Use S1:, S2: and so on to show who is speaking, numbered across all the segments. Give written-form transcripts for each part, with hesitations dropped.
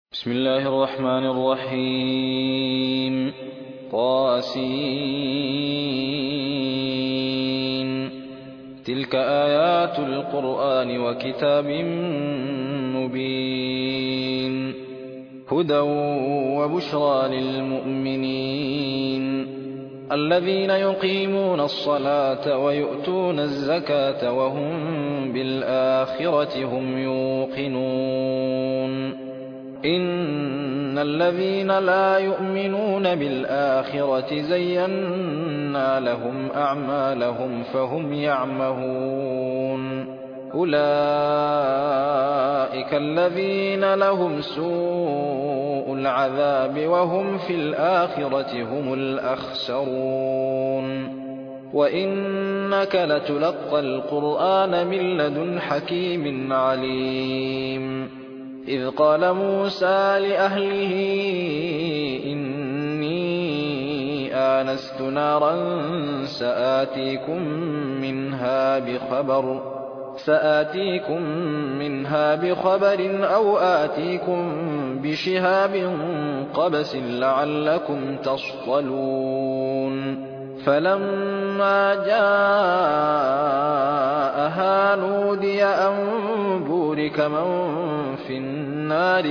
S1: بسم الله الرحمن الرحيم طاسين تلك آيات القرآن وكتاب مبين هدى وبشرى للمؤمنين الذين يقيمون الصلاة ويؤتون الزكاة وهم بالآخرة هم يوقنون إن الذين لا يؤمنون بالآخرة زينا لهم أعمالهم فهم يعمهون أولئك الذين لهم سوء العذاب وهم في الآخرة هم الأخسرون وإنك لتلقى القرآن من لدن حكيم عليم إذ قال موسى لأهله إني آنست نارا سآتيكم منها بخبر أو آتيكم بشهاب قبس لعلكم تصطلون فلما جاءها نودي أن بورك من في النار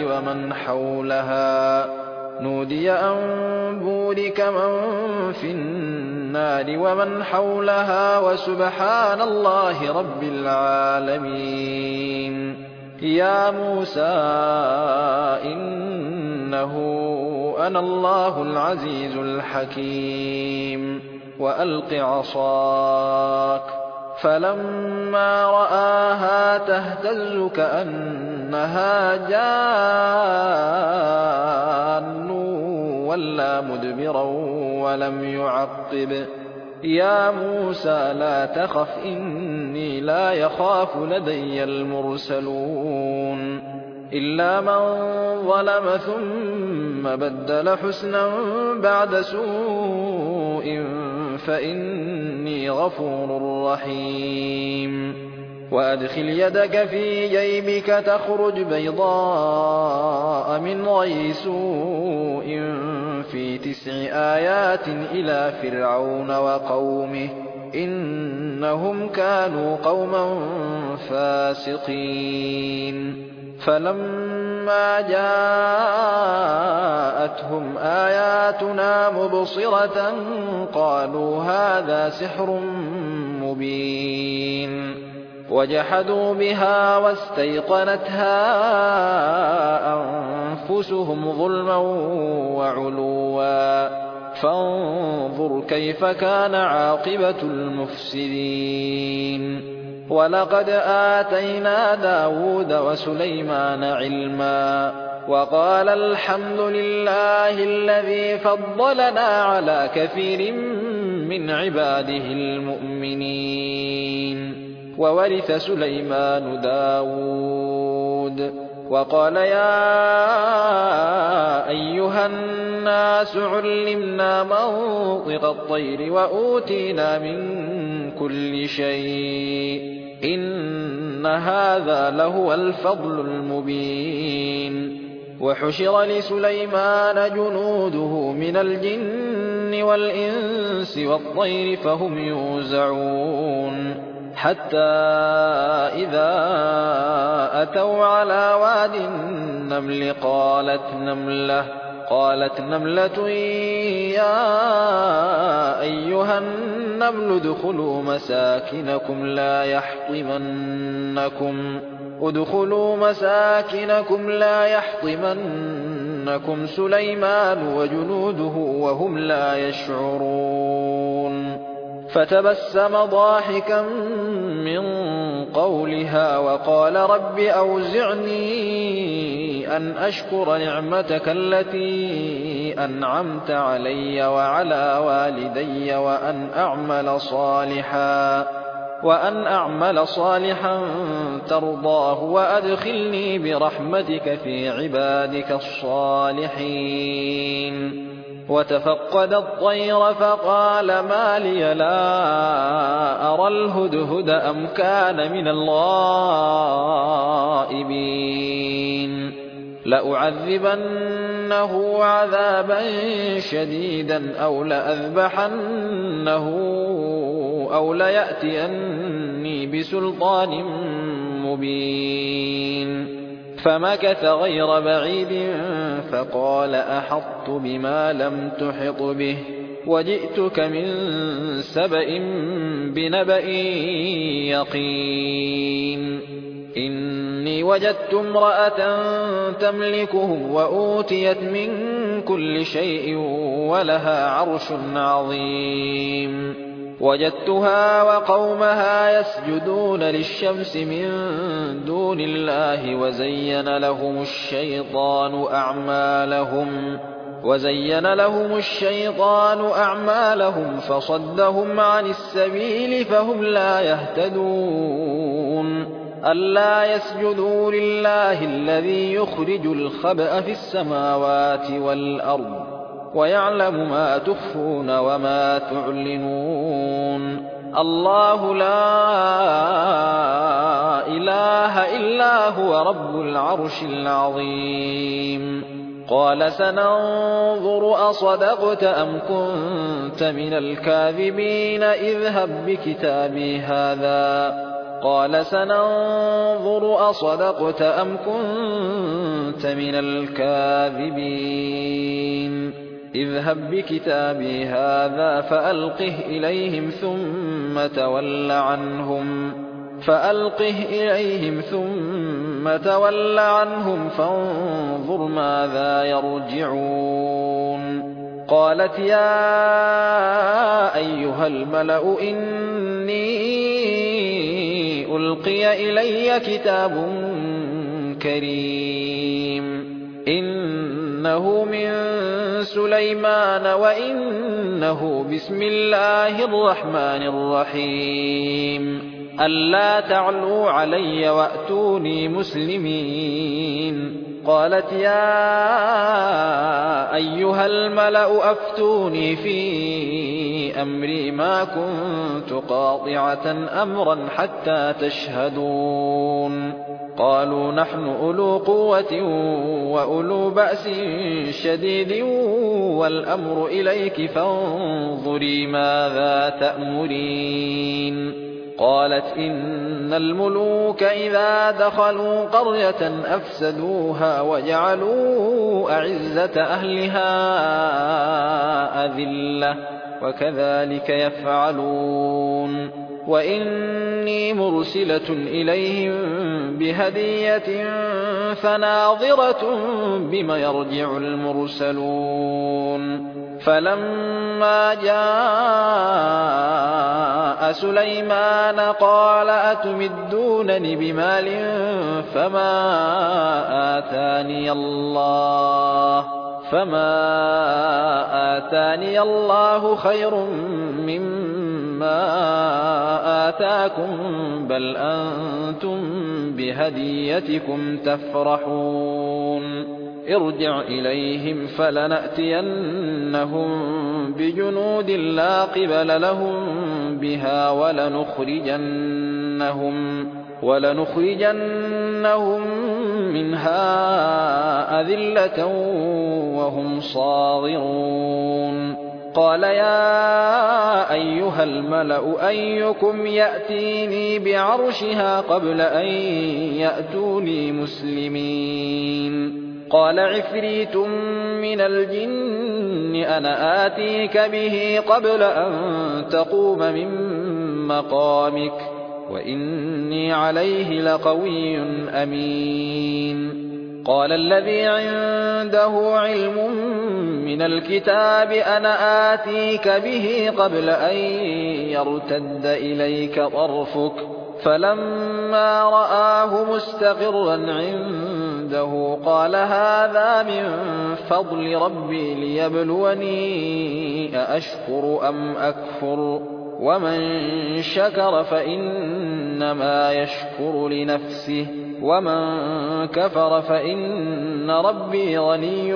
S1: ومن حولها وسبحان الله رب العالمين يا موسى إنه أنا الله العزيز الحكيم وألق عصاك فلما رآها تهتز كأنها جان ولا مدبرا ولم يعقب يا موسى لا تخف إني لا يخاف لدي المرسلون إلا من ظلم ثم بدل حسنا بعد سوء فإني غفور رحيم وأدخل يدك في جيبك تخرج بيضاء من غير سوء في 9 آيات إلى فرعون وقومه إنهم كانوا قوما فاسقين فلما جاءتهم آياتنا مبصرة قالوا هذا سحر مبين وجحدوا بها واستيقنتها أنفسهم ظلما وعلوا فانظر كيف كان عاقبة المفسدين ولقد آتينا داود وسليمان علما وقال الحمد لله الذي فضلنا على كثير من عباده المؤمنين وورث سليمان داود وقال يا أيها الناس علمنا منطق الطير وأوتينا من كل شيء إن هذا لهو الفضل المبين وحشر لسليمان جنوده من الجن والإنس والطير فهم يوزعون حتى إذا أتوا على واد النمل قالت نملة يا أيها النمل ادخلوا مساكنكم لا يحطمنكم سليمان وجنوده وهم لا يشعرون فتبسم ضاحكا من قولها وقال رب أوزعني أن أشكر نعمتك التي أنعمت علي وعلى والدي وأن أعمل صالحا ترضاه وأدخلني برحمتك في عبادك الصالحين وتفقد الطير فقال ما لي لا أرى الهدهد أم كان من الغائبين لأعذبنه عذابا شديدا أو لأذبحنه أو ليأتيني بسلطان مبين فمكث غير بعيد فقال أحطت بما لم تحط به وجئتك من سبأ بنبأ يقين إني وجدت امرأة تملكهم وأوتيت من كل شيء ولها عرش عظيم وجدتها وقومها يسجدون للشمس من دون الله وزين لهم الشيطان أعمالهم فصدهم عن السبيل فهم لا يهتدون ألا يسجدوا لله الذي يخرج الخبأ في السماوات والأرض ويعلم ما تخفون وما تعلنون الله لا إله إلا هو رب العرش العظيم قال سننظر أصدقت أم كنت من الكاذبين اذهب بكتابي هذا فألقه إليهم ثم تول عنهم فانظر ماذا يرجعون قالت يا أيها الملأ إني ألقي إلي كتاب كريم إنه من سليمان وإنه بسم الله الرحمن الرحيم ألا تعلوا علي وأتوني مسلمين قالت يا أيها الملأ أفتوني في أمري ما كنت قاطعة أمرا حتى تشهدون قالوا نحن أولو قوة وأولو بأس شديد والأمر إليك فانظري ماذا تأمرين قالت إن الملوك إذا دخلوا قرية أفسدوها وجعلوا أعزة أهلها أذلة وكذلك يفعلون وإني مرسلة إليهم بهدية فناظرة بم يرجع المرسلون فلما جاء سليمان قال أتمدونني بمال فما آتاني الله خير مما آتاكم بل أنتم بهديتكم تفرحون ارجع إليهم فلنأتينهم بجنود لا قبل لهم بها ولنخرجنهم منها أذلة وهم صاغرون قال يا أيها الملأ أيكم يأتيني بعرشها قبل أن يأتوني مسلمين قال عفريت من الجن أنا آتيك به قبل أن تقوم من مقامك وإني عليه لقوي أمين قال الذي عنده علم من الكتاب أنا آتيك به قبل أن يرتد إليك طرفك فلما رآه مستقرا عنده قال هذا من فضل ربي ليبلوني أأشكر أم أكفر ومن شكر فإنما يشكر لنفسه ومن كفر فإن ربي غني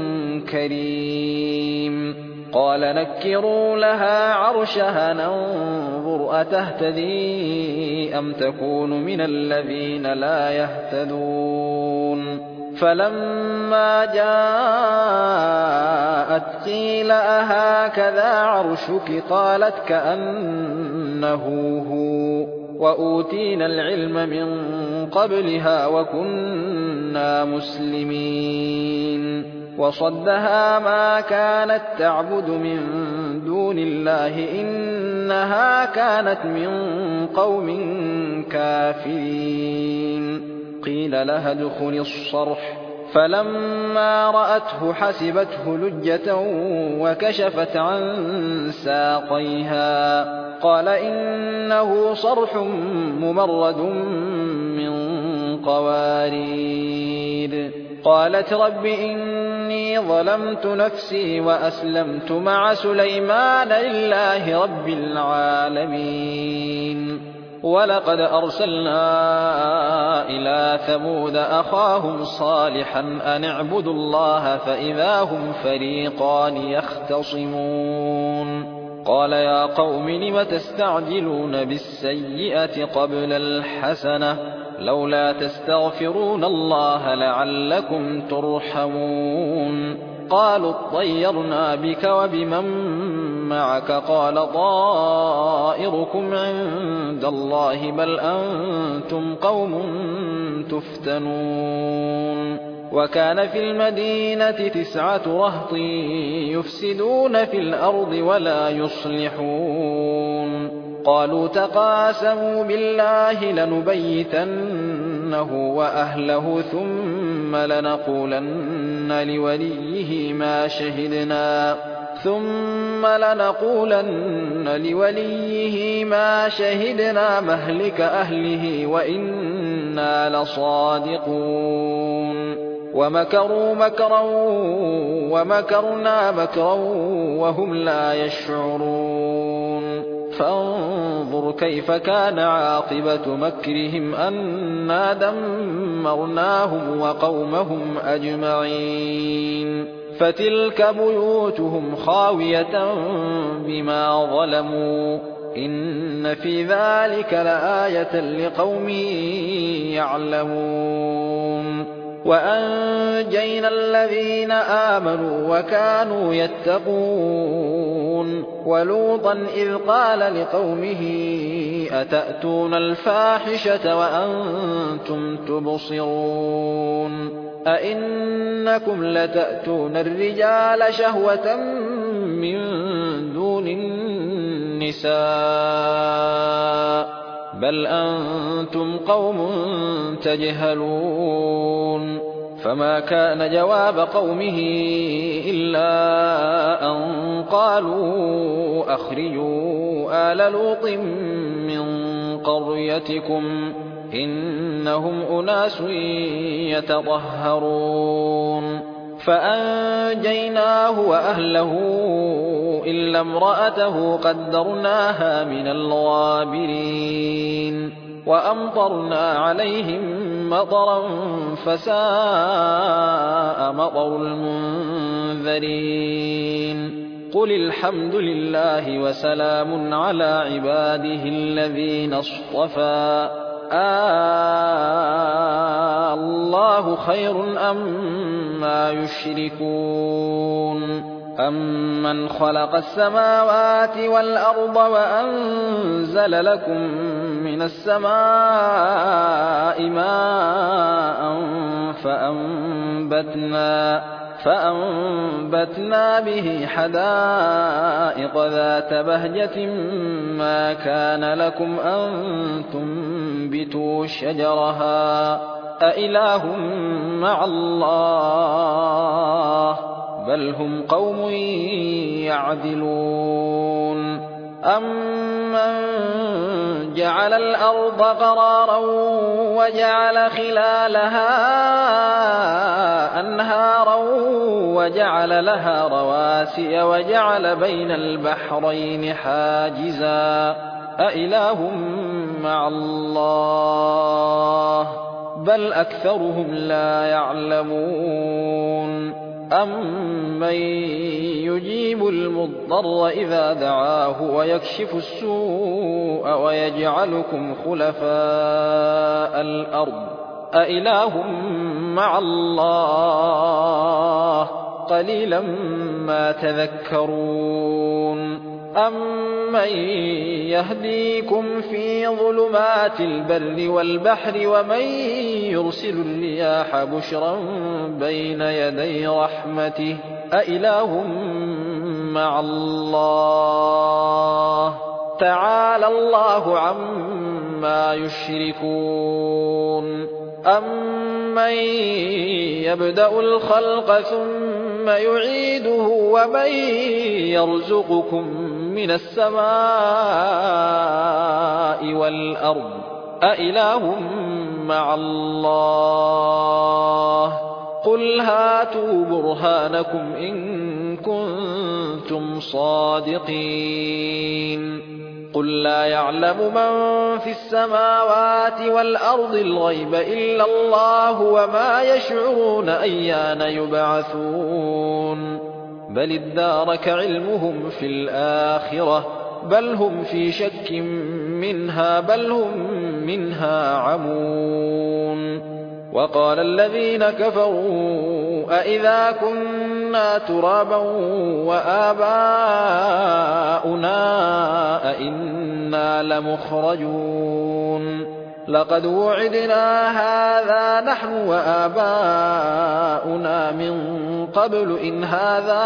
S1: كريم قال نكروا لها عرشها ننظر أتهتدي أم تكون من الذين لا يهتدون فلما جاءت قيل أهكذا عرشك قالت كأنه هو وأوتينا العلم من قبلها وكنا مسلمين وصدها ما كانت تعبد من دون الله إنها كانت من قوم كافرين قيل لها ادخلي الصرح فلما رأته حسبته لجة وكشفت عن ساقيها قال إنه صرح ممرد من قوارير قالت رب إني ظلمت نفسي وأسلمت مع سليمان لله رب العالمين ولقد أرسلنا إلى ثمود أخاهم صالحا أن اعبدوا الله فإذا هم فريقان يختصمون قال يا قوم لم تستعجلون بالسيئة قبل الحسنة لولا تستغفرون الله لعلكم ترحمون قالوا اطيرنا بك وبمن معك قال طائركم عند الله بل أنتم قوم تفتنون وكان في المدينة 9 رهط يفسدون في الأرض ولا يصلحون قالوا تقاسموا بالله لنبيتنه وأهله ثم لنقولن لوليه ما شهدنا مهلك أهله وإنا لصادقون ومكروا مكرا ومكرنا مكرا وهم لا يشعرون فانظر كيف كان عاقبة مكرهم أنا دمرناهم وقومهم أجمعين فتلك بيوتهم خاوية بما ظلموا إن في ذلك لآية لقوم يعلمون وأنجينا الذين آمنوا وكانوا يتقون ولوطا إذ قال لقومه أتأتون الفاحشة وأنتم تبصرون أئنكم لتأتون الرجال شهوة من دون النساء بل أنتم قوم تجهلون فما كان جواب قومه إلا أن قالوا أخرجوا آل لوط من قريتكم إنهم أناس يتطهرون فأنجيناه وأهله إلا امرأته قدرناها من الغابرين وأمطرنا عليهم مطرا فساء مطر المنذرين قل الحمد لله وسلام على عباده الذين اصطفى الله خير أما يشركون أمن خلق السماوات والأرض وأنزل لكم من السماء ماء فأنبتنا به حدائق ذات بهجة ما كان لكم أن تنبتوا شجرها أإله مع الله بل هم قوم يعدلون أمن جعل الأرض قرارا وجعل خلالها أنهارا وجعل لها رواسي وجعل بين البحرين حاجزا أإله مع الله بل أكثرهم لا يعلمون أمن يجيب المضطر إذا دعاه ويكشف السوء ويجعلكم خلفاء الأرض أإله مع الله قليلا ما تذكرون أمن يهديكم في ظلمات البر والبحر ومن يرسل الرياح بشرا بين يدي رحمته أإله مع الله تعالى الله عما يشركون أمن يبدأ الخلق ثم يعيده ومن يرزقكم من السماء والأرض أإله مع الله قل هاتوا برهانكم إن كنتم صادقين قل لا يعلم من في السماوات والأرض الغيب إلا الله وما يشعرون أيان يبعثون بل ادارك علمهم في الآخرة بل هم في شك منها بل هم منها عمون وقال الذين كفروا أإذا كنا ترابا وآباؤنا أئنا لمخرجون لقد وعدنا هذا نحن وآباؤنا من قبل إن هذا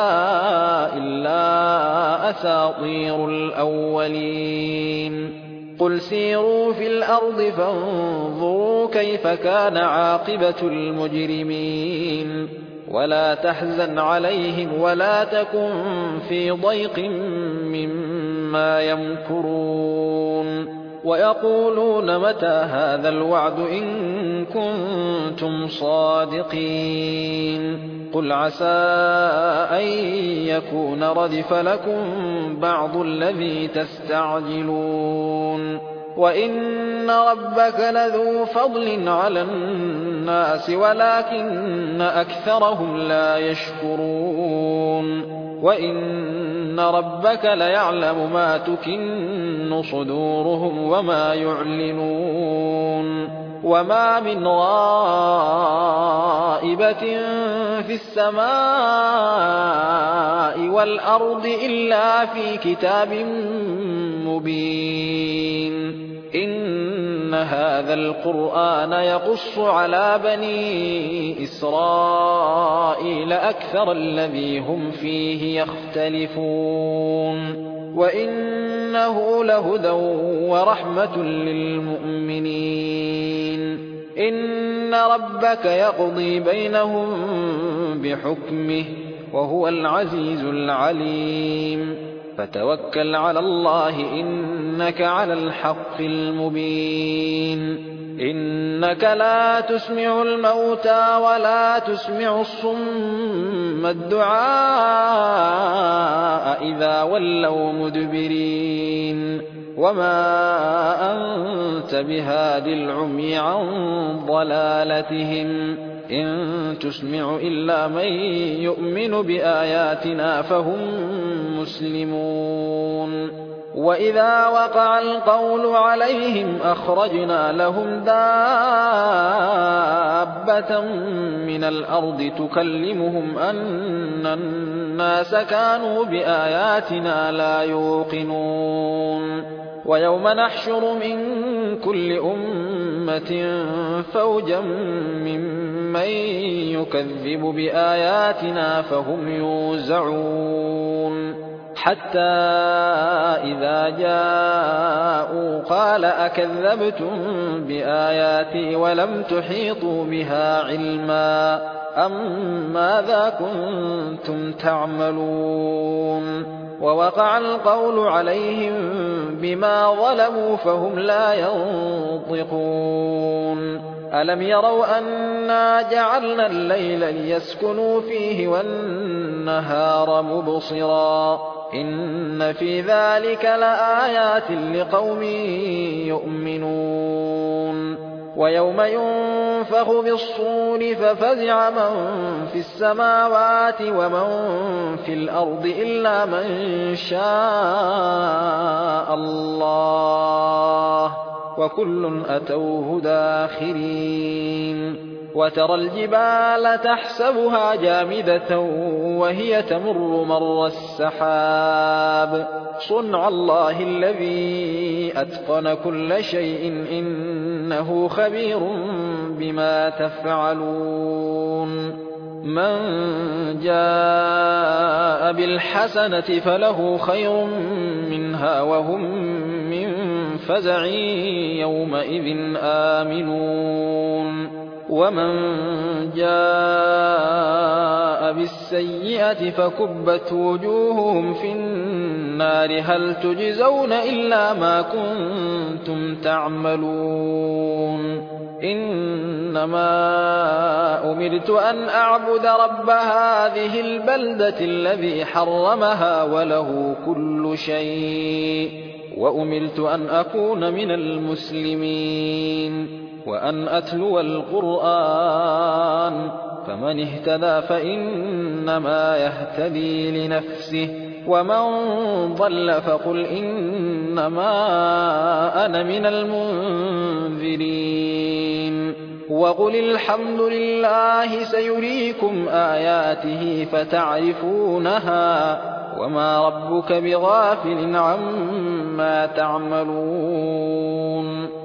S1: إلا أساطير الأولين قل سيروا في الأرض فانظروا كيف كان عاقبة المجرمين ولا تحزن عليهم ولا تكن في ضيق مما يمكرون ويقولون متى هذا الوعد إن كنتم صادقين قل عسى أن يكون ردف لكم بعض الذي تستعجلون وإن ربك لذو فضل على الناس ولكن أكثرهم لا يشكرون وإن ربك ليعلم ما تكن صدورهم وما يعلنون وما من غائبة في السماء والأرض إلا في كتاب مبين إن هذا القرآن يقص على بني إسرائيل أكثر الذي هم فيه يختلفون وإنه لهدى ورحمة للمؤمنين إن ربك يقضي بينهم بحكمه وهو العزيز العليم فتوكل على الله إنك على الحق المبين إنك لا تسمع الموتى ولا تسمع الصم الدعاء إذا ولوا مدبرين وما أنت بهاد العمي عن ضلالتهم إن تسمع إلا من يؤمن بآياتنا فهم مسلمون وإذا وقع القول عليهم أخرجنا لهم دابة من الأرض تكلمهم أن الناس كانوا بآياتنا لا يوقنون ويوم نحشر من كل أمة فوجا ممن يكذب بآياتنا فهم يوزعون حتى إذا جاءوا قال أكذبتم بآياتي ولم تحيطوا بها علما أم ماذا كنتم تعملون ووقع القول عليهم بما ظلموا فهم لا ينطقون ألم يروا أنا جعلنا الليل ليسكنوا فيه والنهار مبصرا إن في ذلك لآيات لقوم يؤمنون ويوم ينفخ بالصور ففزع من في السماوات ومن في الأرض إلا من شاء الله وكل أتوه داخرين وترى الجبال تحسبها جامدة وهي تمر مر السحاب صنع الله الذي أتقن كل شيء إنه خبير بما تفعلون من جاء بالحسنة فله خير منها وهم من فزع يومئذ آمنون ومن جاء بالسيئة فكبت وجوههم في النار هل تجزون إلا ما كنتم تعملون إنما أمرت أن أعبد رب هذه البلدة الذي حرمها وله كل شيء وأمرت أن أكون من المسلمين وأن أتلو القرآن فمن اهتدى فإنما يهتدي لنفسه ومن ضل فقل إنما أنا من المنذرين وقل الحمد لله سيريكم آياته فتعرفونها وما ربك بغافل عما تعملون